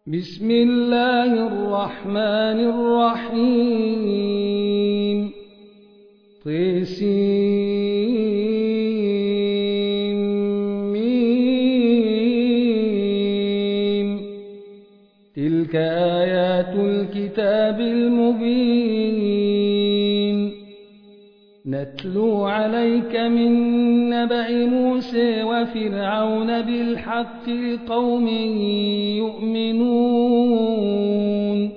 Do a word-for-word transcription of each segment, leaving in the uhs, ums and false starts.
بسم الله الرحمن الرحيم طسيم تلك آيات الكتاب المبين نتلو عليك من نبأ موسى وفرعون بالحق لقوم يؤمنون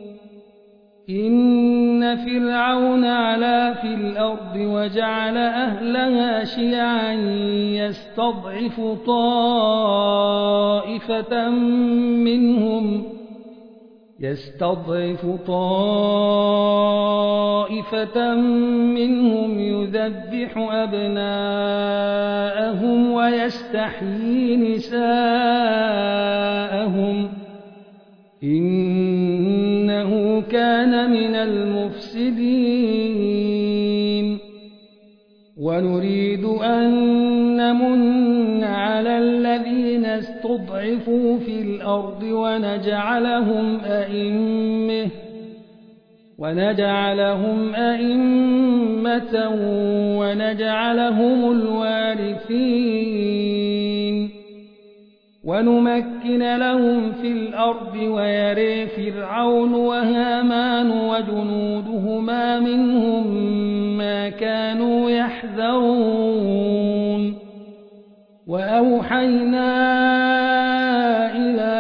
إن فرعون علا في الأرض وجعل أهلها شيعا يستضعف طائفة منهم يستضعف طائفة منهم يذبح أبناءهم ويستحيي نساءهم إنه كان من المفسدين ونريد أن نمن على الذين استضعفوا في الأرض ونجعلهم أئمة ونجعلهم أئمة ونجعلهم الوارثين ونمكن لهم في الأرض ويري فرعون وهامان وجنودهما منهم ما كانوا يحذرون وأوحينا إلى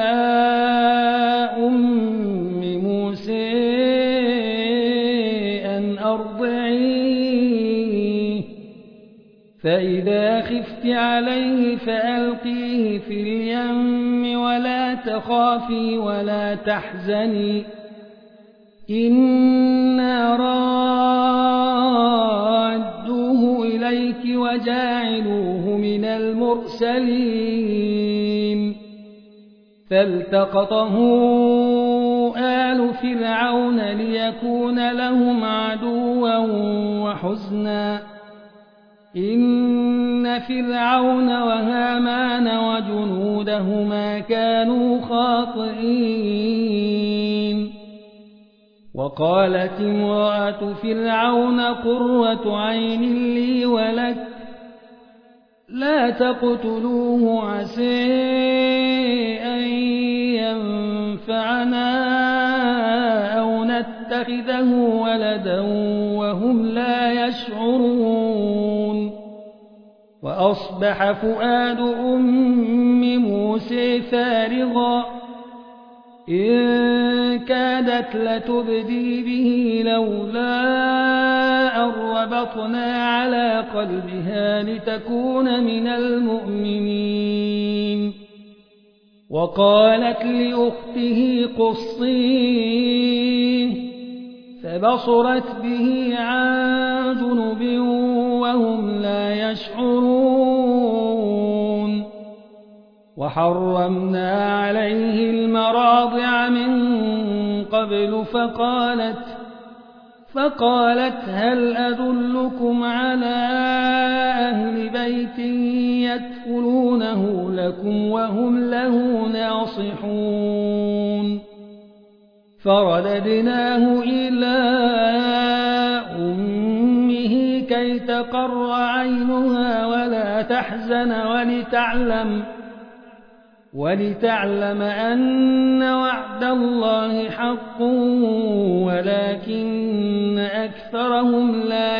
أم موسى أن أرضعيه فإذا خفت عليه فألقيه في اليم ولا تخافي ولا تحزني إنا رادوه إليك وجاعلوه من المرسلين فالتقطه آل فرعون ليكون لهم عدوا وحزنا إن فرعون وهامان وجنودهما كانوا خاطئين وقالت امرأة فرعون قرة عين لي ولك لا تقتلوه عسى أن ينفعنا أو نتخذه ولدا وهم لا يشعرون وأصبح فؤاد أم موسى فارغا إن كادت لتبدي به لولا أن ربطنا على قلبها لتكون من المؤمنين وقالت لأخته قصيه فبصرت به عن جنب وهم لا يشعرون وحرمنا عليه المراضع من قبل فقالت فقالت هل أدلكم على أهل بيت يكفلونه لكم وهم له ناصحون فرددناه إلى أمه كي تقر عينها ولا تحزن ولتعلم ولتعلم أن وعد الله حق ولكن أكثرهم لا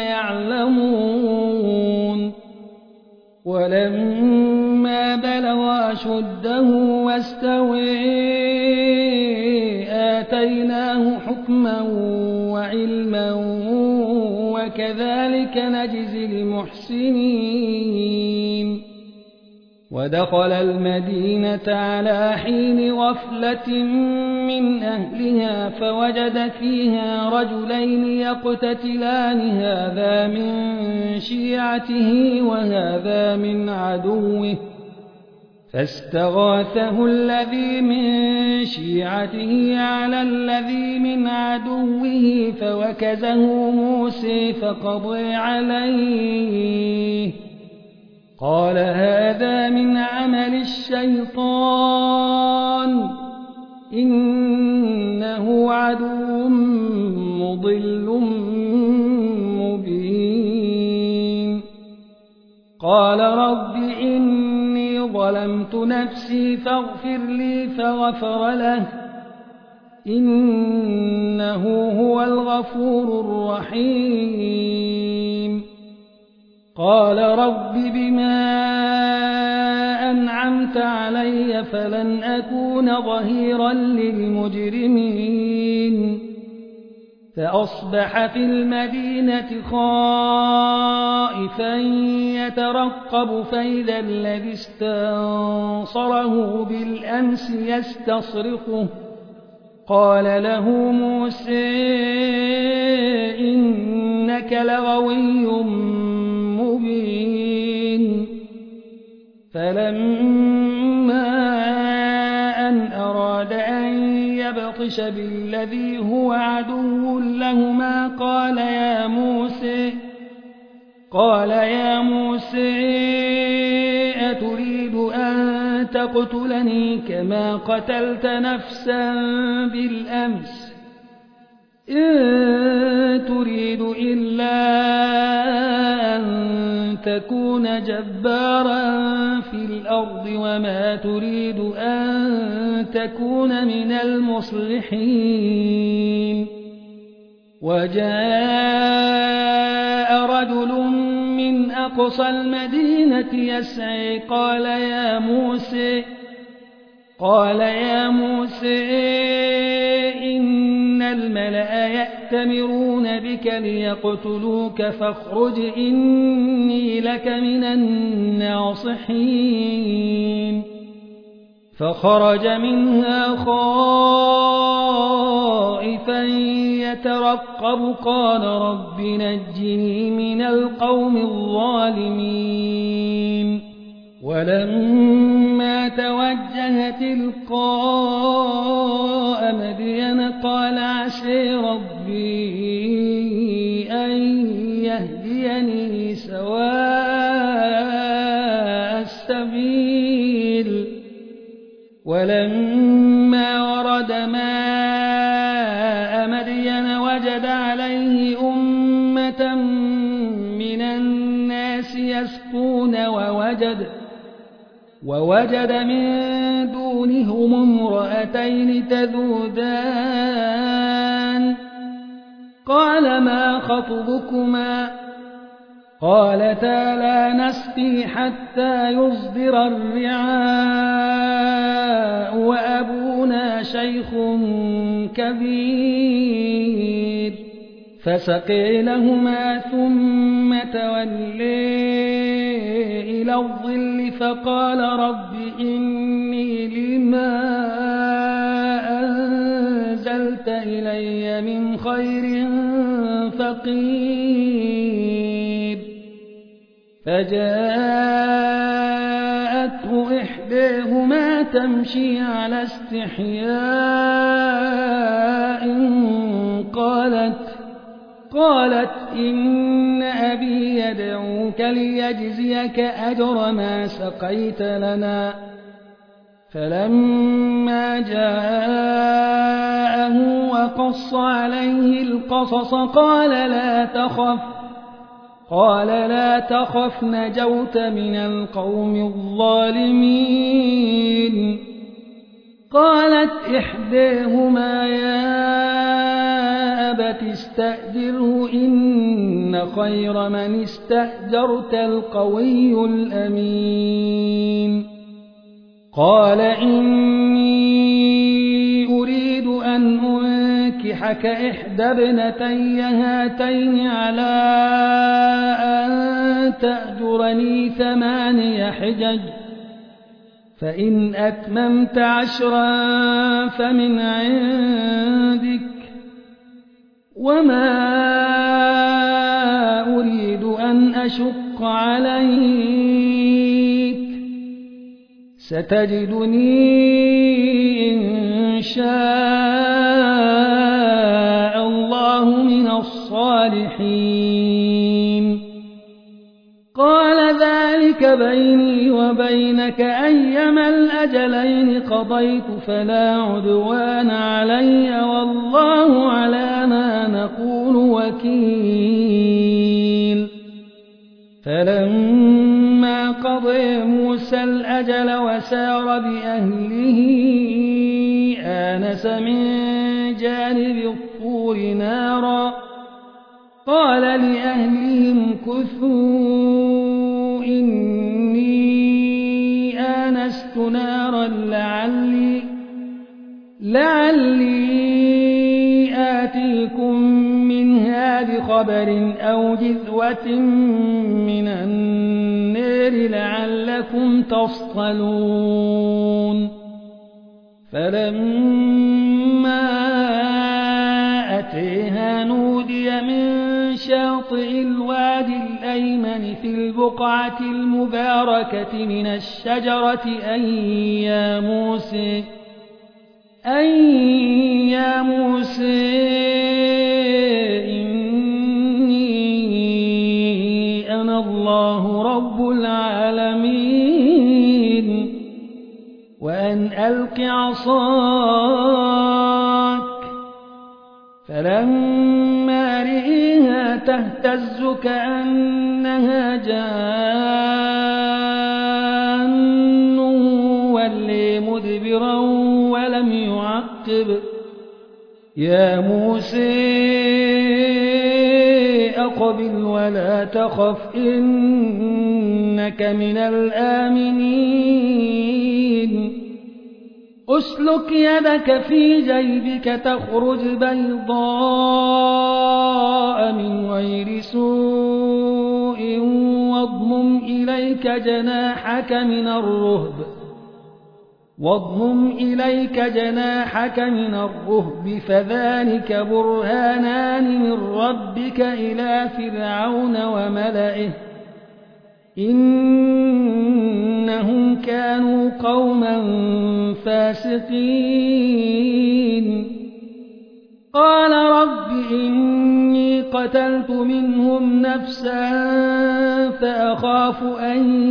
يعلمون ولما بلغ أشده واستوى آتيناه حكما وعلما وكذلك نجزي المحسنين ودخل المدينة على حين غفلة من أهلها فوجد فيها رجلين يقتتلان هذا من شيعته وهذا من عدوه فاستغاثه الذي من شيعته على الذي من عدوه فوكزه موسى فقضى عليه قال هذا من عمل الشيطان إنه عدو مضل مبين. قال رب إني ظلمت نفسي فاغفر لي فغفر له إنه هو الغفور الرحيم. قال رب بما أنعمت علي فلن أكون ظهيرا للمجرمين. فأصبح في المدينة خائفا يترقب فإذا الذي استنصره بالأمس يستصرخه. قال له موسى إنك لغوي مبين. فلما أن أراد أن يبطش بالذي هو عدو لهما قال يا موسى قال يا موسى أتريد أن تقتلني كما قتلت نفسا بالأمس إن تريد إلا أن تكون جبارا في الأرض وما تريد أن تكون من المصلحين. وجاء رجل من أقصى المدينة يسعى قال يا موسى قال يا موسى إن الملأ يأتمرون بك ليقتلوك فاخرج إني لك من الناصحين. فخرج منها خائفا يترقب قال رب نجني من القوم الظالمين. ولما توجه تلقاء مدين قال عسى ربي أن يهديني سواء السبيل. ولما ورد ماء مدين وجد عليه أمة من الناس يسقون ووجد ووجد من دونهم امرأتين تذودان. قال ما خطبكما قالتا لا نسقي حتى يصدر الرعاء وأبونا شيخ كبير. فسقي لهما ثم تولي إلى الظل فقال رب إني لما أنزلت إلي من خير فقير. فجاءته إحداهما تمشي على استحياء قالت قالت إن أبي يدعوك ليجزيك أجر ما سقيت لنا. فلما جاءه وقص عليه القصص قال لا تخف قال لا تخف نجوت من القوم الظالمين. قالت إحداهما يا أبت استأجره إن خير من استأجرت القوي الأمين. قال إني أريد أن أنكحك إحدى ابنتي هاتين على أن تأجرني ثماني حجج فإن أتممت عشرا فمن عندك وما أريد أن أشق عليك ستجدني إن شاء الله من الصالحين. قال ذلك بيني وبينك أيما الأجلين الأجلين قضيت فلا عدوان علي والله على ما نقول وكيل فلما قضى موسى الأجل وسار بأهله آنس من جانب الطور نارا قال لأهلهم كثوا إني آنست نارا لعلي, لعلي آتيكم منها بخبر أو جذوة من النار لعلكم تصطلون فلما أتيها نودي من شاطئ الوادي الأيمن في البقعة المباركة من الشجرة أن يا موسى أن يا موسى إني أنا الله رب العالمين وأن ألق عصاك فلما رئيها تهتز كأنها جان ولي مدبرا ولم يعقب يا موسى أقبل ولا تخف إنك من الآمنين أسلك يدك في جيبك تخرج بيضاء من غير سوء واضمم إليك جناحك من الرهب واضمم إليك جناحك من الرهب فذلك برهانان من ربك إلى فرعون وملئه إنهم كانوا قوما فاسقين قال رب إني قتلت منهم نفسا فأخاف أن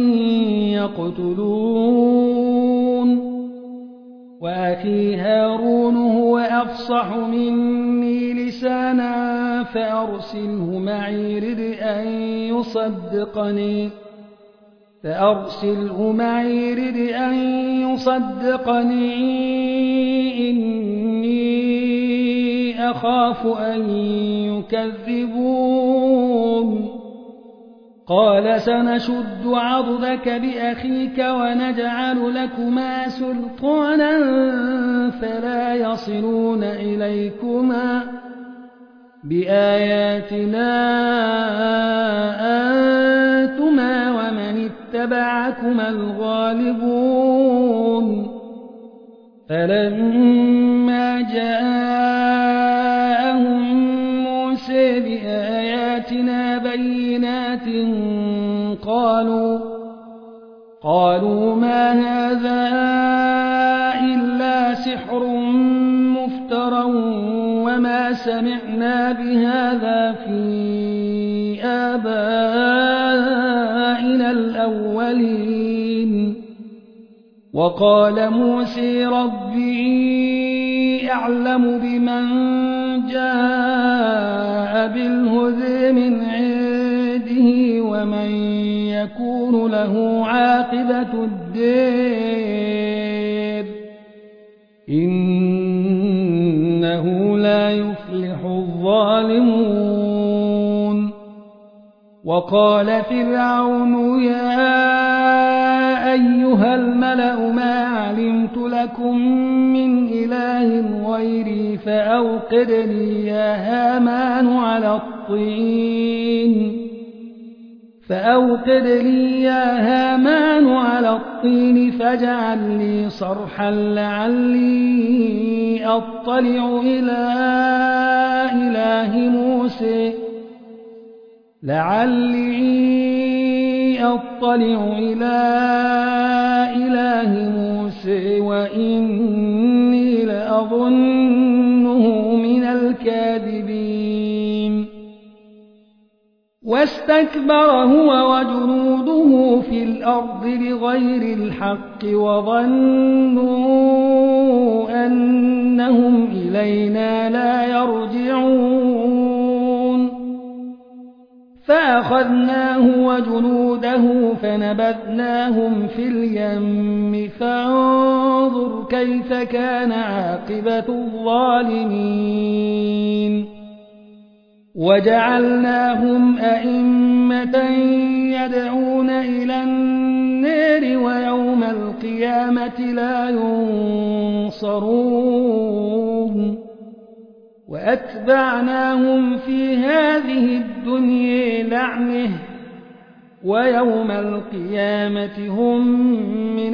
يقتلون وأخي هارون هو أفصح مني لسانا فأرسله معي رد أن يصدقني فأرسله معي رد أن يصدقني إني أخاف أن يكذبون قال سنشد عضدك بأخيك ونجعل لكما سلطانا فلا يصلون إليكما بآياتنا أنتما ومن اتبعكما الغالبون فلما جاءهم موسى بآياتنا بينات قالوا قالوا ما هذا إلا سحر مفترى وما سمعنا بهذا في آبائنا الأولين وقال موسى ربي أعلم بمن جاء بالهدى من عنده ومن يكون له عاقبة الدار إنه لا يفلح الظالمون وقال فرعون يا أيها الملأ ما علمت لكم من إله غيري فأوقد لي يا هامان على الطين فأوقد لي يا هامان على الطين فاجعل لي صرحا لعلي أطلع إلى إله موسى لعلي أطلع إلى إله موسى وإني لأظنه من الكاذبين واستكبر هو وجنوده في الأرض بغير الحق وظنوا أنهم إلينا لا يرجعون فأخذناه وجنوده فنبذناهم في اليم فانظر كيف كان عاقبة الظالمين وجعلناهم أئمة يدعون إلى النار ويوم القيامة لا ينصرون وأتبعناهم في هذه الدنيا لعنة ويوم القيامة هم من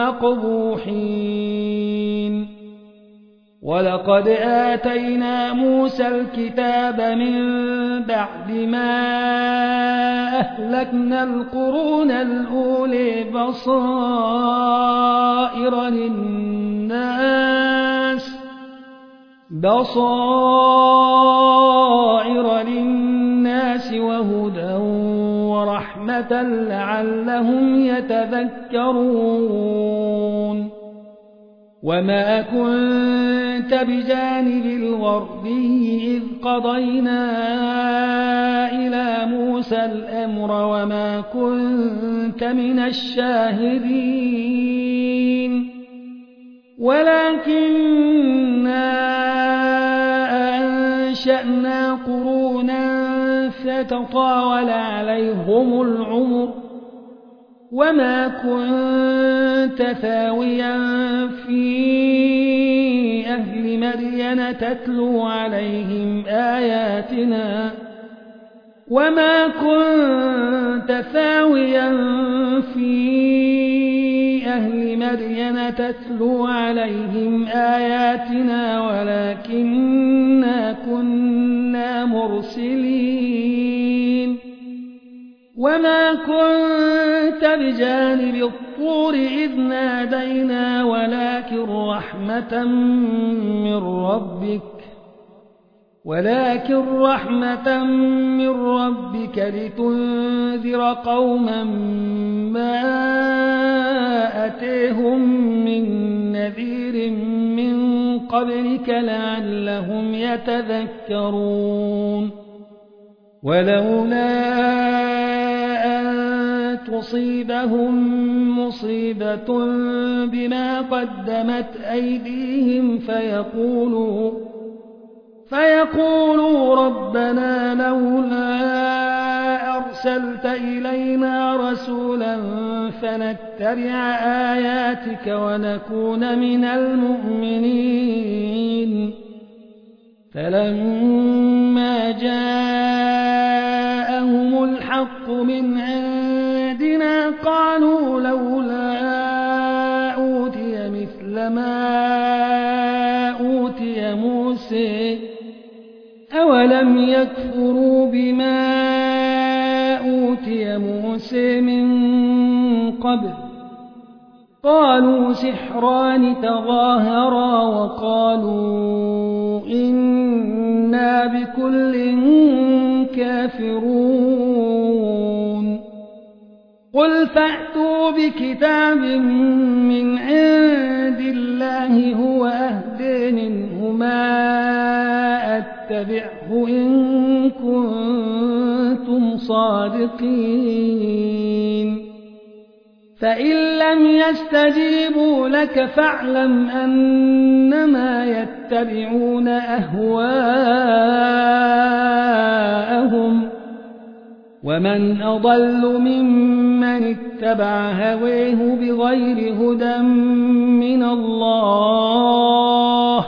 المقبوحين ولقد آتينا موسى الكتاب من بعد ما أهلكنا القرون الأولي بصائر للناس بصائر للناس وهدى ورحمة لعلهم يتذكرون وما كنت بجانب الغربي إذ قضينا إلى موسى الأمر وما كنت من الشاهدين ولكننا أنشأنا قرونا فتطاول عليهم العمر وما كنت ثاويا في أهل مدين تتلو عليهم آياتنا وما كنت ثاويا في أهل مدين تتلو عليهم آياتنا ولكننا كنا مرسلين وما كنت بجانب الطور إذ نادينا ولكن رحمة من ربك ولكن رحمة من ربك لتنذر قوما ما أتيهم من نذير من قبلك لعلهم يتذكرون ولولا أن تصيبهم مصيبة بما قدمت أيديهم فيقولوا فيقولوا ربنا لولا أرسلت إلينا رسولا فنتبع آياتك ونكون من المؤمنين فلما جاءهم الحق من عندنا قالوا لولا أوتي مثل ما أوتي موسى أولم يكفروا بما أوتي موسى من قبل قالوا سحران تظاهرا وقالوا إنا بكل كافرون قل فأتوا بكتاب من عند الله هو أهدى منهما أتبعه إن كنتم صادقين فإن لم يستجيبوا لك فاعلم أنما يتبعون أهواءهم ومن أضل ممن اتبع هواه بغير هدى من الله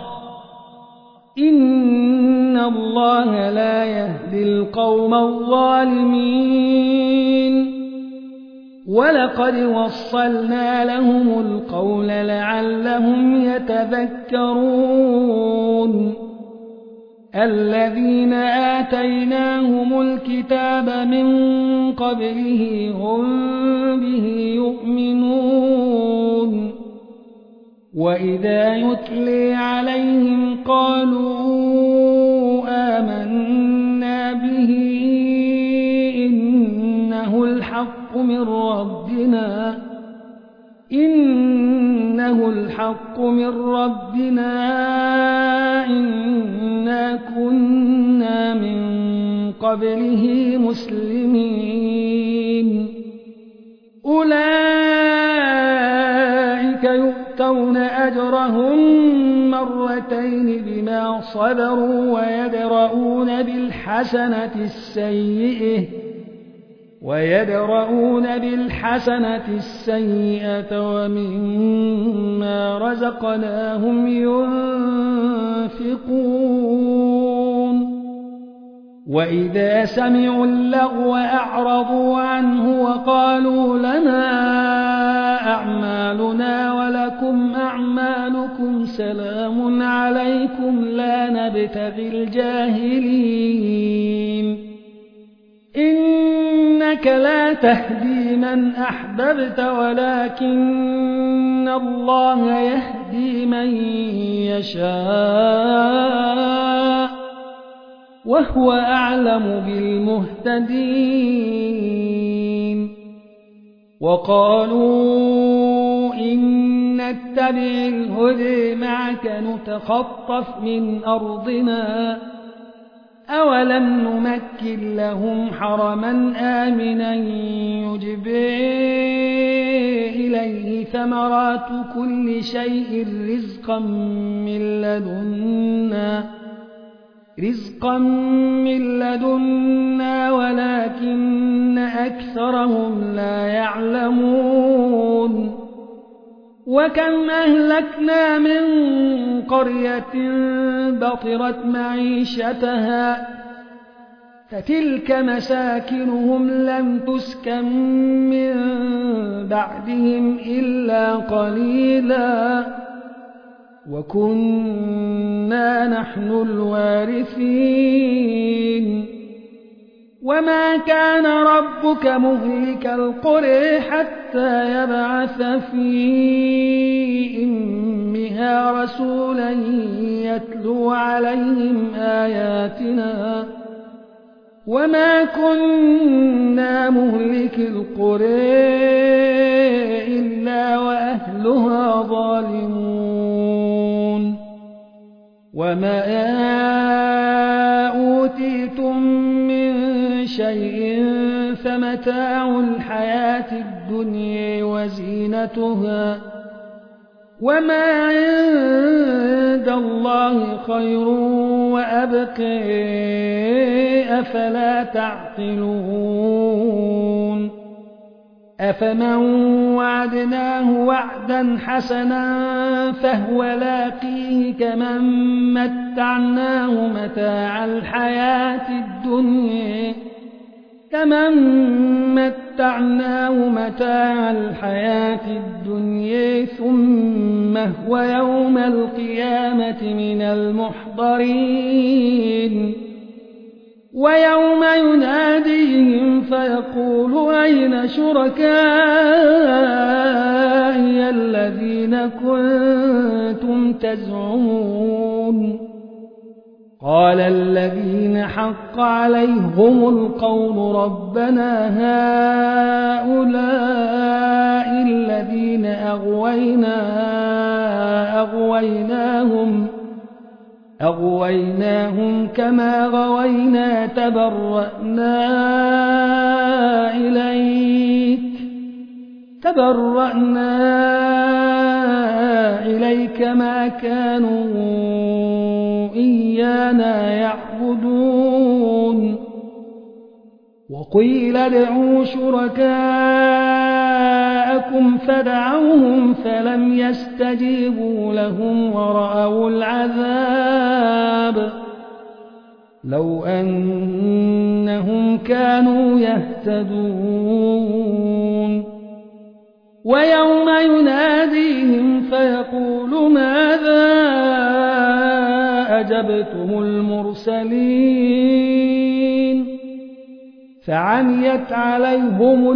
إن الله لا يهدي القوم الظالمين ولقد وصلنا لهم القول لعلهم يتذكرون الذين آتيناهم الكتاب من قبله هم به يؤمنون وإذا يتلي عليهم قالوا آمنا به الحق من ربنا إنا كنا من قبله مسلمين أولئك يؤتون أجرهم مرتين بما صبروا ويدرؤون بالحسنة السيئة ويدرؤون بالحسنة السيئة ومما رزقناهم ينفقون وإذا سمعوا اللغو أعرضوا عنه وقالوا لنا أعمالنا ولكم أعمالكم سلام عليكم لا نبتغي الجاهلين إنك لا تهدي من أحببت ولكن الله يهدي من يشاء وهو أعلم بالمهتدين وقالوا إن نتبع الهدى معك نتخطف من أرضنا أولم نمكن لهم حرما آمنا يجبى إليه ثمرات كل شيء رزقا من لدنا رزقا من لدنا ولكن أكثرهم لا يعلمون وكم أهلكنا من قرية بطرت معيشتها فتلك مساكنهم لم تسكن من بعدهم إلا قليلا وكنا نحن الوارثين وما كان ربك مهلك القرى حتى يبعث في أمها رسولا يتلو عليهم آياتنا وما كنا مهلك القرى إلا وأهلها ظالمون وما أوتيتم من شيء فمتاع الحياة الدنيا وزينتها وما عند الله خير وأبقى أفلا تعقلون أفمن وعدناه وعدا حسنا فهو لاقيه كمن متعناه متاع الحياة الدنيا كمن متعناه متاع الحياة الدنيا ثم هو يوم القيامة من المحضرين ويوم يناديهم فيقول أين شركائي الذين كنتم تزعمون قال الذين حق عليهم القول ربنا هؤلاء الذين أغوينا أغويناهم أغويناهم كما غوينا تبرأنا إليك تبرأنا إليك ما كانوا إيانا يعبدون وقيل ادعوا شركاءكم فدعوهم فلم يستجيبوا لهم ورأوا العذاب لو أنهم كانوا يهتدون ويوم يناديهم فيقول ماذا أجبتم المرسلين فعميت عليهم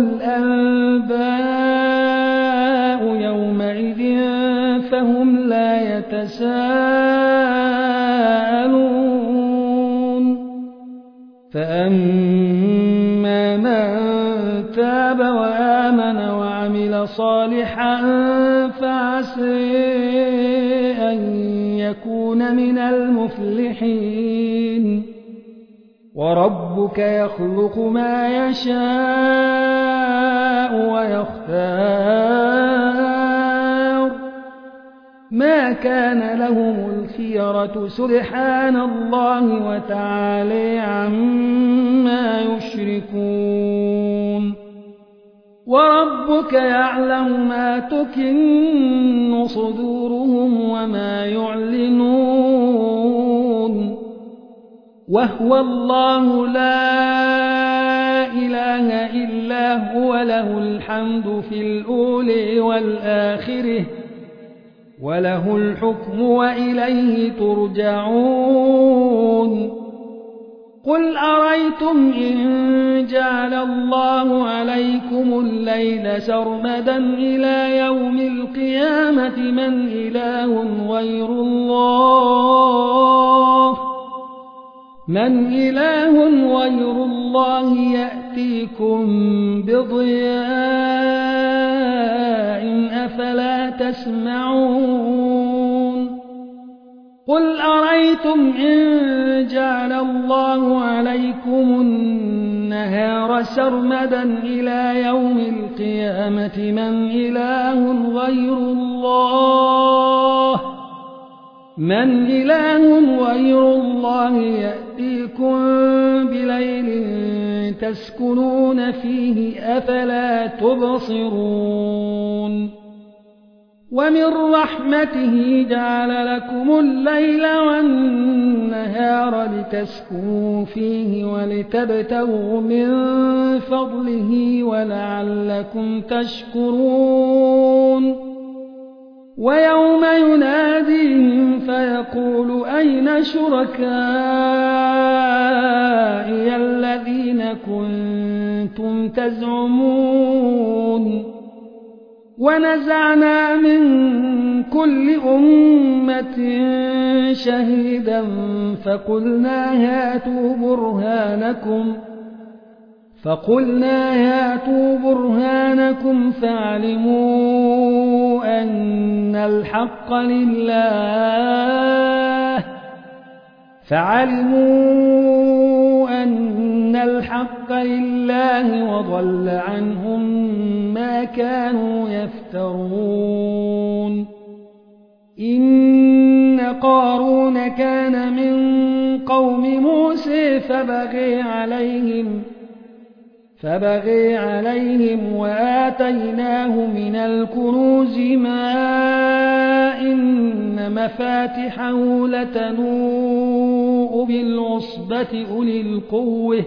الأنباء يومئذ فهم لا يتساءلون فأما من تاب وآمن وعمل صالحا فعسى من المفلحين وربك يخلق ما يشاء ويختار ما كان لهم الخيرة سبحان الله وتعالى عما يشركون وربك يعلم ما تكن صدورهم وما يعلنون وهو الله لا إله إلا هو له الحمد في الأولى والآخرة وله الحكم وإليه ترجعون قل أريتم إن جعل الله عليكم الليل سرمدا إلى يوم القيامة من إله غير الله من إله غير الله يأتيكم بضياء أفلا تسمعون قل أريتم إن جعل الله عليكم النهار سرمدا إلى يوم القيامة من إله غير الله من إله غير الله يأتيكم بليل تسكنون فيه أفلا تبصرون ومن رحمته جعل لكم الليل والنهار لتسكنوا فيه ولتبتغوا من فضله ولعلكم تشكرون ويوم يناديهم فيقول أين شركائي الذين كنتم تزعمون ونزعنا من كل أمة شهيدا فقلنا هاتوا برهانكم فقلنا هاتوا برهانكم فاعلموا أن الحق لله فعلموا أن الحق لله وضل عنهم ما كانوا يفترون إن قارون كان من قوم موسى فبغي عليهم فبغي عليهم وآتيناه من الكنوز ما إن مفاتحه لتنوء بالعصبة أولي القوة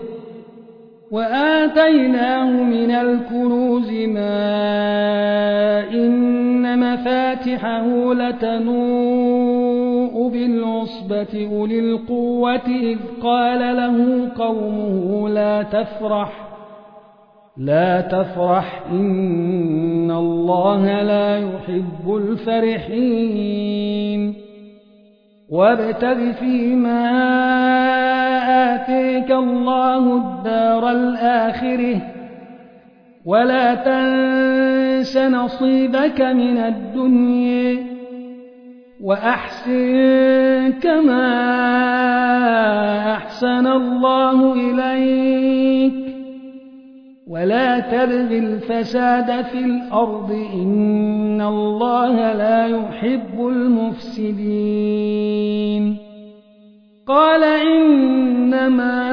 وآتيناه من الكنوز ما إن مفاتحه لتنوء بالعصبة أولي القوة إذ قال له قومه لا تفرح لا تفرح إن الله لا يحب الفرحين وابتغ فيما آتيك الله الدار الآخرة ولا تنس نصيبك من الدنيا وأحسن كما أحسن الله إليك ولا تبغ الفساد في الأرض إن الله لا يحب المفسدين قال إنما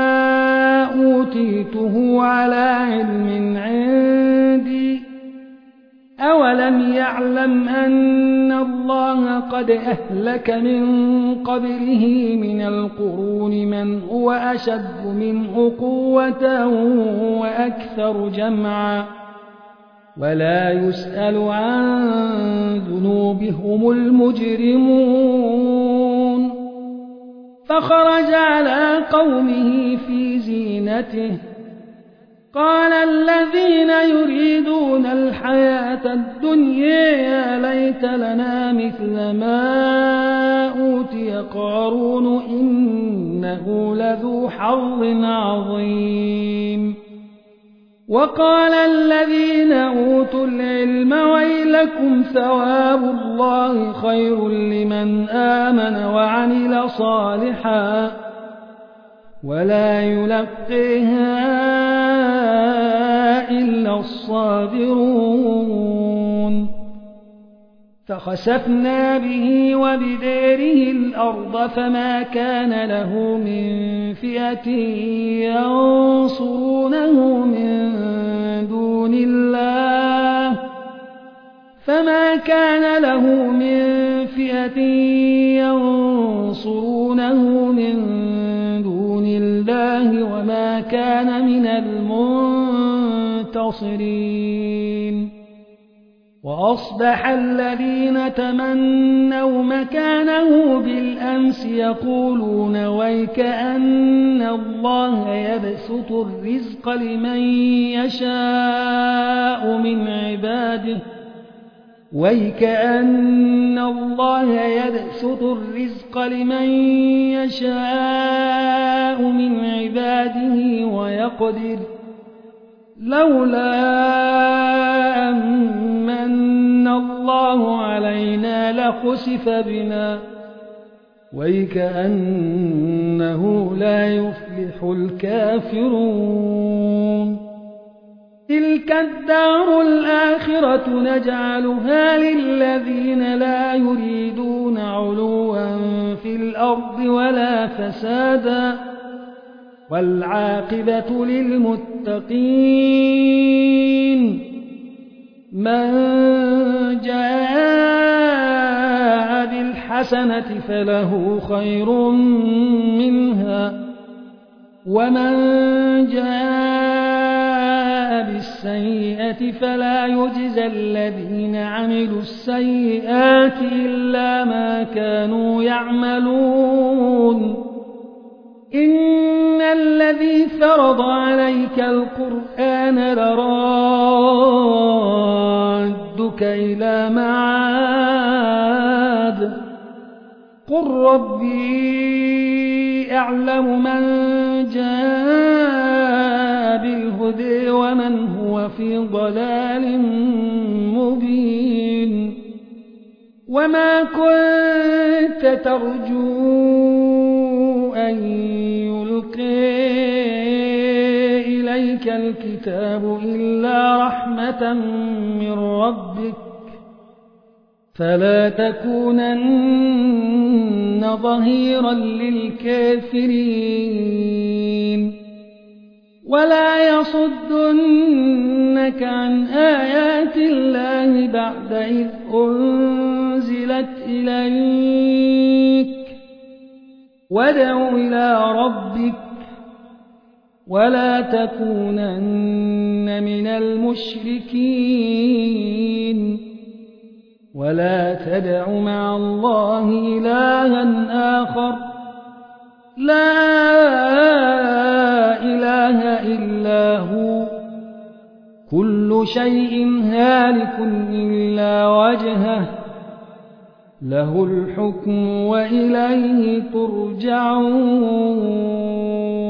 أوتيته على علم عندي أولم يعلم أن الله قد أهلك من قبله من القرون من هو أشد منه قوة وأكثر جمعا ولا يسأل عن ذنوبهم المجرمون فخرج على قومه في زينته قال الذين يريدون الحياة الدنيا يا ليت لنا مثل ما أوتي قارون إنه لذو حظ عظيم وقال الذين أوتوا العلم ويلكم ثواب الله خير لمن آمن وعمل صالحا ولا يلقيها إلا الصابرون فخسفنا به وبداره الأرض فما كان له من فئة ينصرونه من دون الله فما كان له من فئة ينصرونه من دون الله وما كان من المنتصرين وأصبح الذين تمنوا مكانه بالأمس يقولون ويكأن الله يبسط الرزق لمن يشاء من عباده ويكأن الله يبسط الرزق لمن يشاء من عباده ويقدر لولا أمن الله علينا لخسف بنا ويكأنه لا يفلح الكافرون تلك الدار الآخرة نجعلها للذين لا يريدون علوا في الأرض ولا فسادا والعاقبة للمتقين من جاء بالحسنة فله خير منها ومن جاء بالسيئة فلا يجزى الذين عملوا السيئات إلا ما كانوا يعملون إن الذي فرض عليك القرآن لرادك إلى معاد قل ربي أعلم من جاء بالهدى ومن هو في ضلال مبين وما كنت ترجو أن يلقي إليك الكتاب إلا رحمة من ربك فلا تكونن ظهيرا للكافرين ولا يصدنك عن آيات الله بعد إذ أنزلت إليك وادع إلى ربك ولا تكونن من المشركين ولا تدع مع الله إلها آخر لا إله إلا هو كل شيء هالك إلا وجهه له الحكم وإليه ترجعون